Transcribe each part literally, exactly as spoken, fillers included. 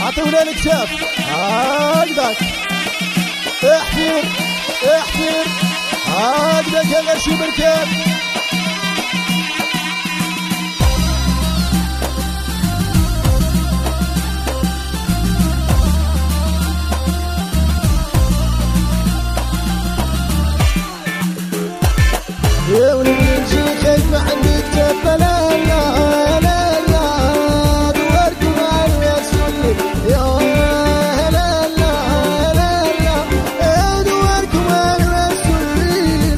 اعطونا الكتاب هكذاك احفر احفر هكذاك يا غشي بركان يا ولد نجي خايف ما عندي كتاب لا لا لا لا دوركم على يا سولي يا لا لا لا لا دوركم على يا سولي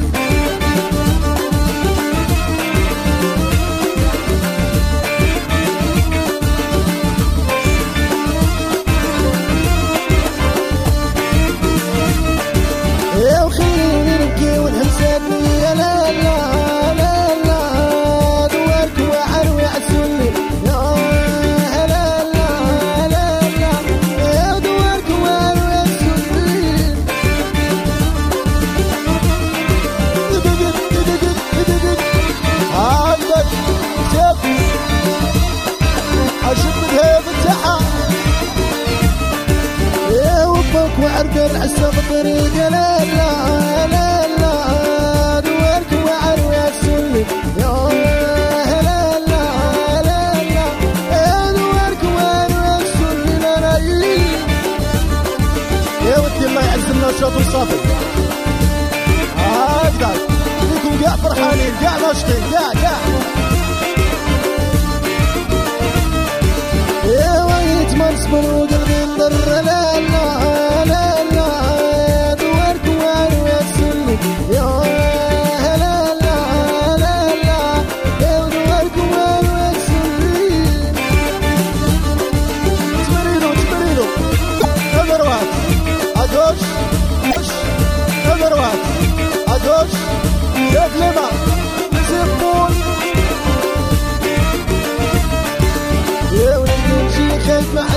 يا وخليني نبكي ونهمساتني يا لا وعرقل عسى بطريق لا لا لا لا دورك وعرو يا سولي يا لا لا لا لا دورك وعرو يا سولي لا لا يا ودي الله يعز النشاط والصافي هكذا فيكم قاع فرحانين قاع ناشطين قاع قاع يا ويت ما نصبر وقلبي نضر لا لا أدوش كيف لما نسيبون يا ولد نمشي خايف